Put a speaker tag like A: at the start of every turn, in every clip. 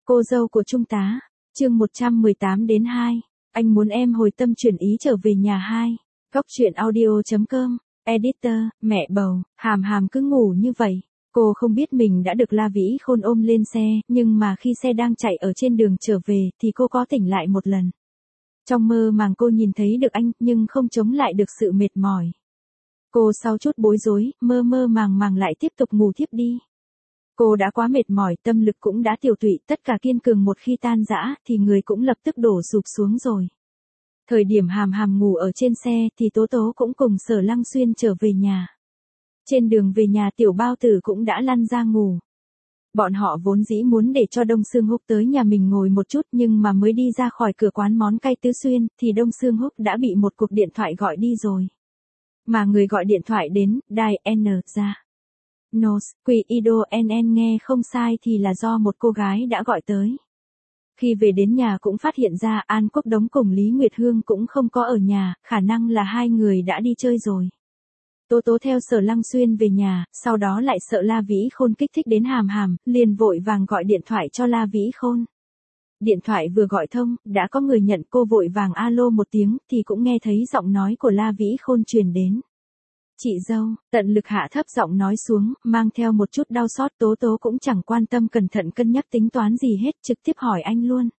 A: Cô dâu của Trung tá, chương 118 đến 2. Anh muốn em hồi tâm chuyển ý trở về nhà 2. Góc truyện audio.com, editor, mẹ bầu, Hàm Hàm cứ ngủ như vậy. Cô không biết mình đã được La Vĩ Khôn ôm lên xe, nhưng mà khi xe đang chạy ở trên đường trở về thì cô có tỉnh lại một lần. Trong mơ màng cô nhìn thấy được anh nhưng không chống lại được sự mệt mỏi. Cô sau chút bối rối, mơ mơ màng màng lại tiếp tục ngủ thiếp đi. Cô đã quá mệt mỏi, tâm lực cũng đã tiêu tụy, tất cả kiên cường một khi tan rã thì người cũng lập tức đổ sụp xuống rồi. Thời điểm Hàm Hàm ngủ ở trên xe thì Tố Tố cũng cùng Sở Lăng Xuyên trở về nhà. Trên đường về nhà Tiểu Bao Tử cũng đã lăn ra ngủ. Bọn họ vốn dĩ muốn để cho Đông Sương Húc tới nhà mình ngồi một chút nhưng mà mới đi ra khỏi cửa quán món cay Tứ Xuyên thì Đông Sương Húc đã bị một cuộc điện thoại gọi đi rồi. Mà người gọi điện thoại đến, đài N ra. Nos, Quỷ Ido NN nghe không sai thì là do một cô gái đã gọi tới. Khi về đến nhà cũng phát hiện ra An Quốc Đống cùng Lý Nguyệt Hương cũng không có ở nhà, khả năng là hai người đã đi chơi rồi. Tố Tố theo Sở Lăng Xuyên về nhà, sau đó lại sợ La Vĩ Khôn kích thích đến Hàm Hàm, liền vội vàng gọi điện thoại cho La Vĩ Khôn. Điện thoại vừa gọi thông, đã có người nhận, cô vội vàng alo một tiếng thì cũng nghe thấy giọng nói của La Vĩ Khôn truyền đến. Chị dâu, tận lực hạ thấp giọng nói xuống, mang theo một chút đau xót. Tố Tố cũng chẳng quan tâm cẩn thận cân nhắc tính toán gì hết, trực tiếp hỏi anh luôn.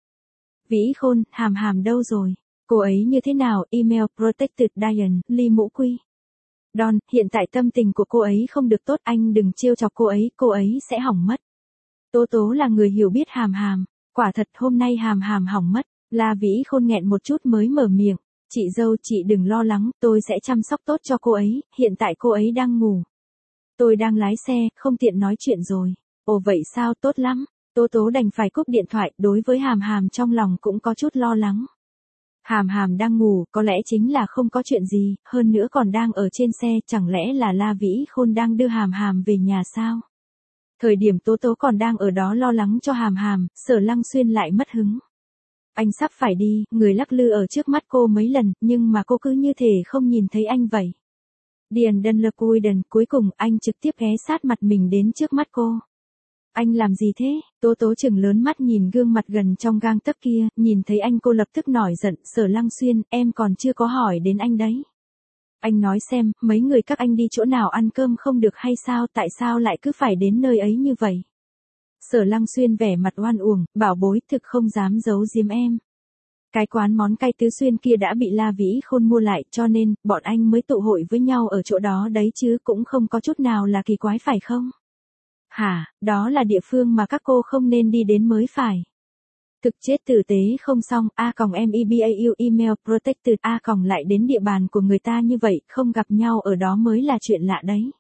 A: Vĩ Khôn, Hàm Hàm đâu rồi? Cô ấy như thế nào? Email Protected Diane, Ly Mũ Quy. Don, hiện tại tâm tình của cô ấy không được tốt, anh đừng trêu chọc cô ấy sẽ hỏng mất. Tố Tố là người hiểu biết Hàm Hàm, quả thật hôm nay Hàm Hàm hỏng mất. La Vĩ Khôn nghẹn một chút mới mở miệng. Chị dâu, chị đừng lo lắng, tôi sẽ chăm sóc tốt cho cô ấy, hiện tại cô ấy đang ngủ. Tôi đang lái xe, không tiện nói chuyện rồi. Ồ vậy sao, tốt lắm. Tố Tố đành phải cúp điện thoại, đối với Hàm Hàm trong lòng cũng có chút lo lắng. Hàm Hàm đang ngủ, có lẽ chính là không có chuyện gì, hơn nữa còn đang ở trên xe, chẳng lẽ là La Vĩ Khôn đang đưa Hàm Hàm về nhà sao? Thời điểm Tố Tố còn đang ở đó lo lắng cho Hàm Hàm, Sở Lăng Xuyên lại mất hứng. Anh sắp phải đi, người lắc lư ở trước mắt cô mấy lần, nhưng mà cô cứ như thể không nhìn thấy anh vậy. Điền Đân Lơ Cuyden, cuối cùng anh trực tiếp ghé sát mặt mình đến trước mắt cô. Anh làm gì thế? Tố Tố chừng lớn mắt nhìn gương mặt gần trong gang tấc kia, nhìn thấy anh cô lập tức nổi giận. Sở Lăng Xuyên, em còn chưa có hỏi đến anh đấy. Anh nói xem, mấy người các anh đi chỗ nào ăn cơm không được hay sao, tại sao lại cứ phải đến nơi ấy như vậy? Sở Lăng Xuyên vẻ mặt oan uổng, bảo bối, thực không dám giấu giếm em. Cái quán món cay Tứ Xuyên kia đã bị La Vĩ Khôn mua lại, cho nên, bọn anh mới tụ hội với nhau ở chỗ đó đấy chứ cũng không có chút nào là kỳ quái phải không? Hả, đó là địa phương mà các cô không nên đi đến mới phải. Thực chết tử tế không xong, A-MEBAU email protected A- lại đến địa bàn của người ta như vậy, không gặp nhau ở đó mới là chuyện lạ đấy.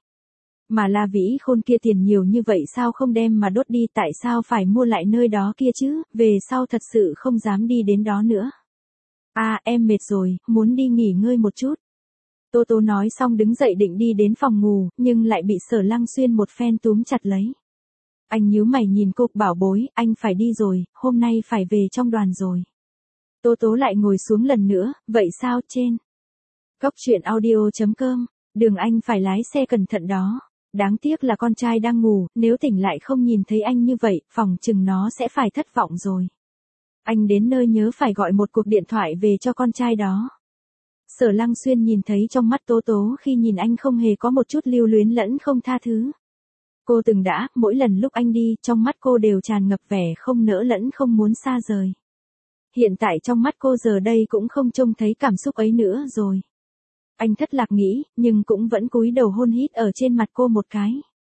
A: Mà La Vĩ Khôn kia tiền nhiều như vậy sao không đem mà đốt đi, tại sao phải mua lại nơi đó kia chứ, về sau thật sự không dám đi đến đó nữa. À, em mệt rồi, muốn đi nghỉ ngơi một chút. Tố Tố nói xong đứng dậy định đi đến phòng ngủ, nhưng lại bị Sở Lăng Xuyên một phen túm chặt lấy. Anh nhíu mày nhìn cô, bảo bối, anh phải đi rồi, hôm nay phải về trong đoàn rồi. Tố Tố lại ngồi xuống lần nữa, vậy sao, trên góc truyện audio.com, đường anh phải lái xe cẩn thận đó. Đáng tiếc là con trai đang ngủ, nếu tỉnh lại không nhìn thấy anh như vậy, phòng chừng nó sẽ phải thất vọng rồi. Anh đến nơi nhớ phải gọi một cuộc điện thoại về cho con trai đó. Sở Lăng Xuyên nhìn thấy trong mắt Tố Tố khi nhìn anh không hề có một chút lưu luyến lẫn không tha thứ. Cô từng đã, mỗi lần lúc anh đi, trong mắt cô đều tràn ngập vẻ không nỡ lẫn không muốn xa rời. Hiện tại trong mắt cô giờ đây cũng không trông thấy cảm xúc ấy nữa rồi. Anh thất lạc nghĩ, nhưng cũng vẫn cúi đầu hôn hít ở trên mặt cô một cái.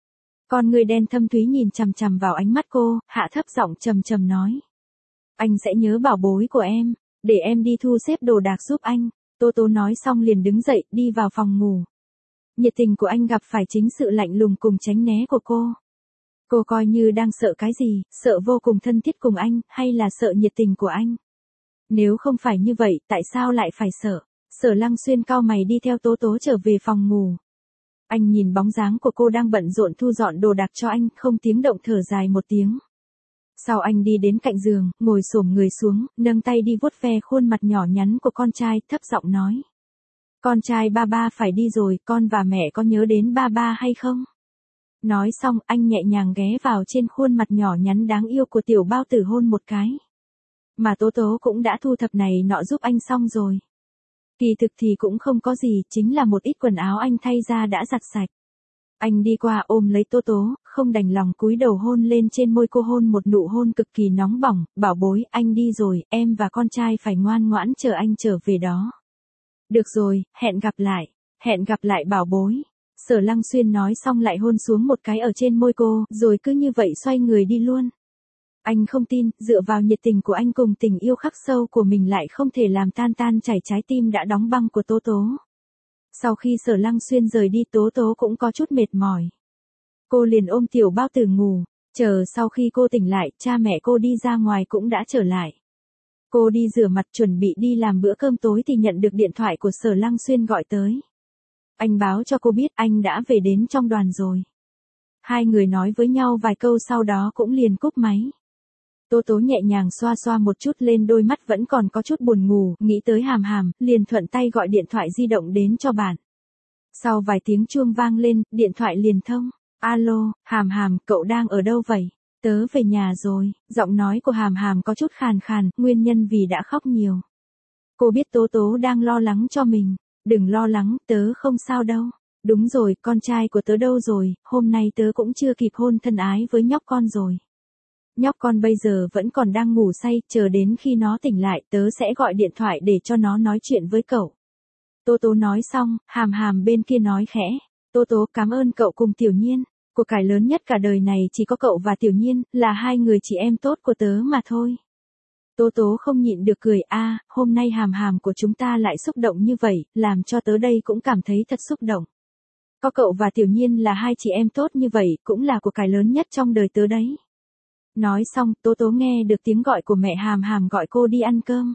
A: Con người đen thâm thúy nhìn chằm chằm vào ánh mắt cô, hạ thấp giọng trầm trầm nói. Anh sẽ nhớ bảo bối của em, để em đi thu xếp đồ đạc giúp anh. Tố Tố nói xong liền đứng dậy, đi vào phòng ngủ. Nhiệt tình của anh gặp phải chính sự lạnh lùng cùng tránh né của cô. Cô coi như đang sợ cái gì, sợ vô cùng thân thiết cùng anh, hay là sợ nhiệt tình của anh? Nếu không phải như vậy, tại sao lại phải sợ? Sở Lăng Xuyên cau mày đi theo Tố Tố trở về phòng ngủ. Anh nhìn bóng dáng của cô đang bận rộn thu dọn đồ đạc cho anh, không tiếng động thở dài một tiếng. Sau anh đi đến cạnh giường, ngồi xổm người xuống, nâng tay đi vuốt ve khuôn mặt nhỏ nhắn của con trai, thấp giọng nói. Con trai ba ba phải đi rồi, con và mẹ có nhớ đến ba ba hay không? Nói xong anh nhẹ nhàng ghé vào trên khuôn mặt nhỏ nhắn đáng yêu của tiểu bao tử hôn một cái. Mà Tố Tố cũng đã thu thập này nọ giúp anh xong rồi. Kỳ thực thì cũng không có gì, chính là một ít quần áo anh thay ra đã giặt sạch. Anh đi qua ôm lấy Tố Tố, không đành lòng cúi đầu hôn lên trên môi cô, hôn một nụ hôn cực kỳ nóng bỏng, bảo bối, anh đi rồi, em và con trai phải ngoan ngoãn chờ anh trở về đó. Được rồi, hẹn gặp lại bảo bối. Sở Lăng Xuyên nói xong lại hôn xuống một cái ở trên môi cô, rồi cứ như vậy xoay người đi luôn. Anh không tin, dựa vào nhiệt tình của anh cùng tình yêu khắc sâu của mình lại không thể làm tan chảy trái tim đã đóng băng của Tố Tố. Sau khi Sở Lăng Xuyên rời đi, Tố Tố cũng có chút mệt mỏi. Cô liền ôm tiểu bao tử ngủ, chờ sau khi cô tỉnh lại, cha mẹ cô đi ra ngoài cũng đã trở lại. Cô đi rửa mặt chuẩn bị đi làm bữa cơm tối thì nhận được điện thoại của Sở Lăng Xuyên gọi tới. Anh báo cho cô biết anh đã về đến trong đoàn rồi. Hai người nói với nhau vài câu sau đó cũng liền cúp máy. Tố Tố nhẹ nhàng xoa xoa một chút lên đôi mắt vẫn còn có chút buồn ngủ, nghĩ tới Hàm Hàm, liền thuận tay gọi điện thoại di động đến cho bạn. Sau vài tiếng chuông vang lên, điện thoại liền thông. Alo, Hàm Hàm, cậu đang ở đâu vậy? Tớ về nhà rồi. Giọng nói của Hàm Hàm có chút khàn khàn, nguyên nhân vì đã khóc nhiều. Cô biết Tố Tố đang lo lắng cho mình. Đừng lo lắng, tớ không sao đâu. Đúng rồi, con trai của tớ đâu rồi, hôm nay tớ cũng chưa kịp hôn thân ái với nhóc con rồi. Nhóc con bây giờ vẫn còn đang ngủ say, chờ đến khi nó tỉnh lại tớ sẽ gọi điện thoại để cho nó nói chuyện với cậu. Tố Tố nói xong, Hàm Hàm bên kia nói khẽ. Tố Tố, cảm ơn cậu cùng Tiểu Nhiên. Của cải lớn nhất cả đời này chỉ có cậu và Tiểu Nhiên, là hai người chị em tốt của tớ mà thôi. Tố Tố không nhịn được cười, hôm nay Hàm Hàm của chúng ta lại xúc động như vậy, làm cho tớ đây cũng cảm thấy thật xúc động. Có cậu và Tiểu Nhiên là hai chị em tốt như vậy, cũng là của cải lớn nhất trong đời tớ đấy. Nói xong, Tố Tố nghe được tiếng gọi của mẹ Hàm Hàm gọi cô đi ăn cơm.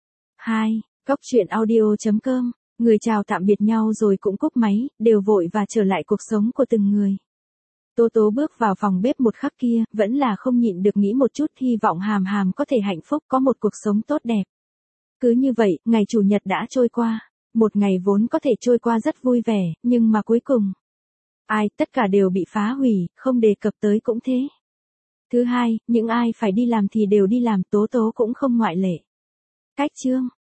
A: 2. Góc truyện audio.com. Người chào tạm biệt nhau rồi cũng cúp máy, đều vội và trở lại cuộc sống của từng người. Tố Tố bước vào phòng bếp một khắc kia, vẫn là không nhịn được nghĩ một chút, hy vọng Hàm Hàm có thể hạnh phúc, có một cuộc sống tốt đẹp. Cứ như vậy, ngày Chủ nhật đã trôi qua. Một ngày vốn có thể trôi qua rất vui vẻ, nhưng mà cuối cùng, tất cả đều bị phá hủy, không đề cập tới cũng thế. Thứ hai, những ai phải đi làm thì đều đi làm, Tố Tố cũng không ngoại lệ. Cách chương